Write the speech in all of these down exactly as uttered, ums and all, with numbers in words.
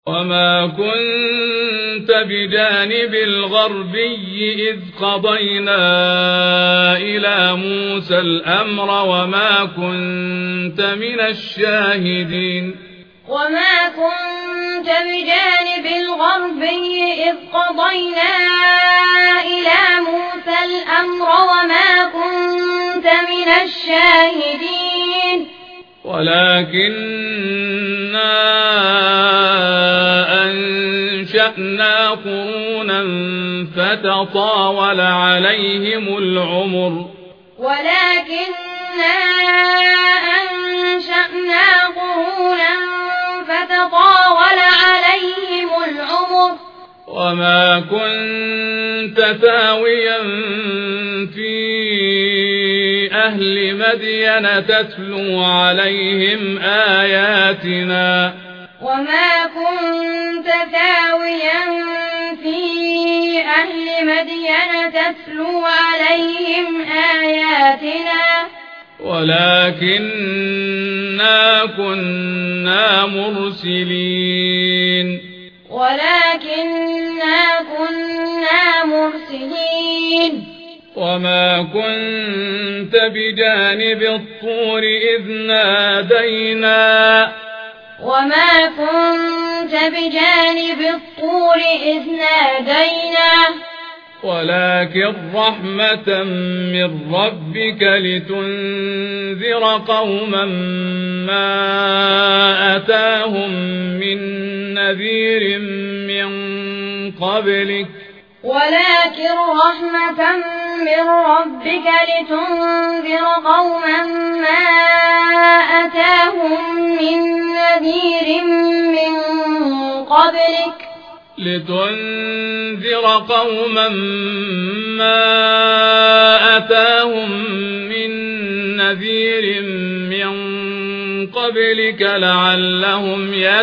وما كنت بجانب الغربي إذ قضينا إلى موسى الأمر وما كنت من الشاهدين وما كنت بجانب الغربي إذ قضينا إلى موسى الأمر وما كنت من الشاهدين ولكننا أنشأنا قرونا فتطاول عليهم العمر ولكننا أنشأنا قرونا فتطاول عليهم العمر وما كنت ثاويا في أهل مدين تتلو عليهم آياتنا وما كنت ثاويا في أهل مدين تتلو عليهم آياتنا ولكننا كنا مرسلين ولكننا كنا مرسلين وما كنت بجانب الطور إذ نادينا وما كنت بجانب الطور إذ نادينا ولكن رحمة من ربك لتنذر قوما ما أتاهم من نذير من قبلك ولكن رحمة من ربك لتنذر قوما ما أتاهم من نذير من قبلك لتنذر قوما ما أتاهم من نذير من قبلك لعلهم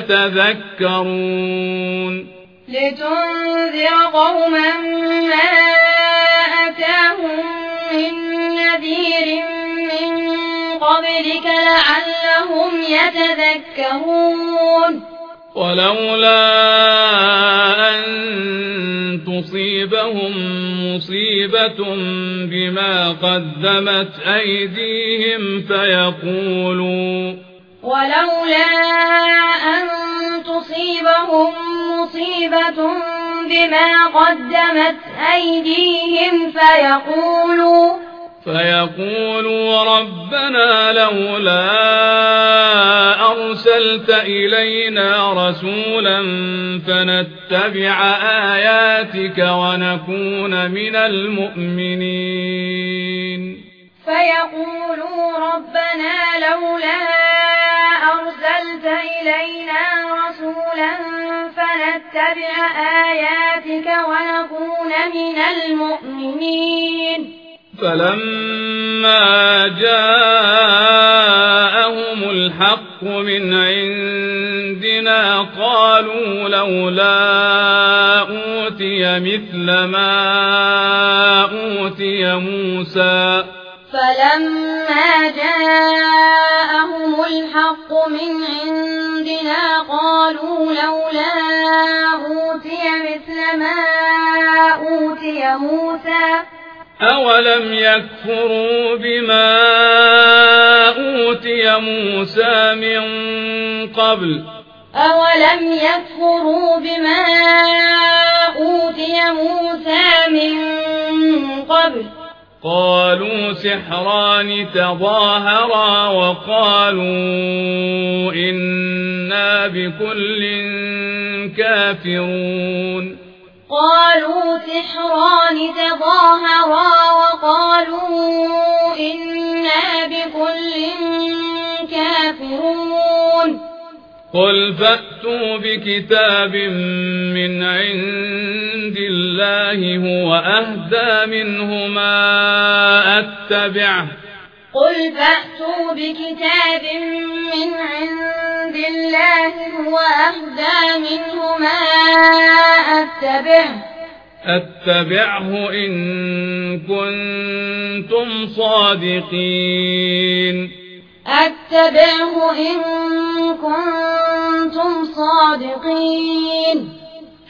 يتذكرون لتنذر قوما ما أتاهم من نذير من قبلك لعلهم يتذكرون ولولا أن تصيبهم مصيبة بما قدمت أيديهم فيقولوا ولولا أن تصيبهم مصيبة بما قدمت أيديهم فيقولوا فيقولوا ربنا لولا أرسلت إلينا رسولا فنتبع آياتك ونكون من المؤمنين فيقولوا ربنا لولا أرسلت إلينا رسولا فنتبع آياتك ونكون من المؤمنين فلما جاءهم الحق من عندنا قالوا لولا أوتي مثل ما أوتي موسى فلما جاءهم الحق من عندنا قالوا لولا أوتي مثل ما أوتي موسى أولم يكفروا بما أوتي موسى من قبل أولم يكفروا بما أوتي موسى من قبل قالوا سحران تظاهرا وقالوا إنا بكل كافرون قالوا سحران تظاهرا وقالوا إنا بكل كافرون قل فأتوا بكتاب من عند الله هو أهدى منهما أتبعه قل فأتوا بكتاب من عند الله هو أهدى منهما أتبعه أتبعه إن كنتم صادقين أتبعه إن كنتم صادقين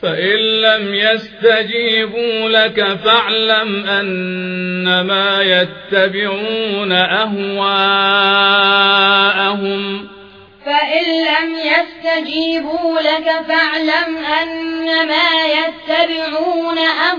فإن لم يستجيبوا لك فاعلم أنما يتبعون أهواءهم فإن لم يستجيبوا لك فاعلم أنما يتبعون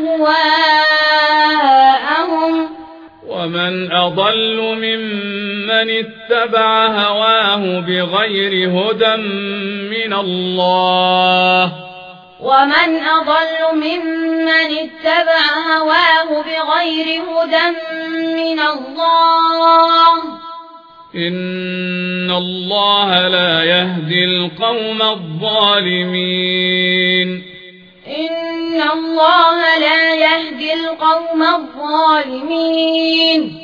أهواءهم ومن أضل ممن اتبع هواه بغير هدى من الله ومن أضل ممن اتبع هواه بغير هدى من الله إن الله لا يهدي القوم الظالمين إن الله لا يهدي القوم الظالمين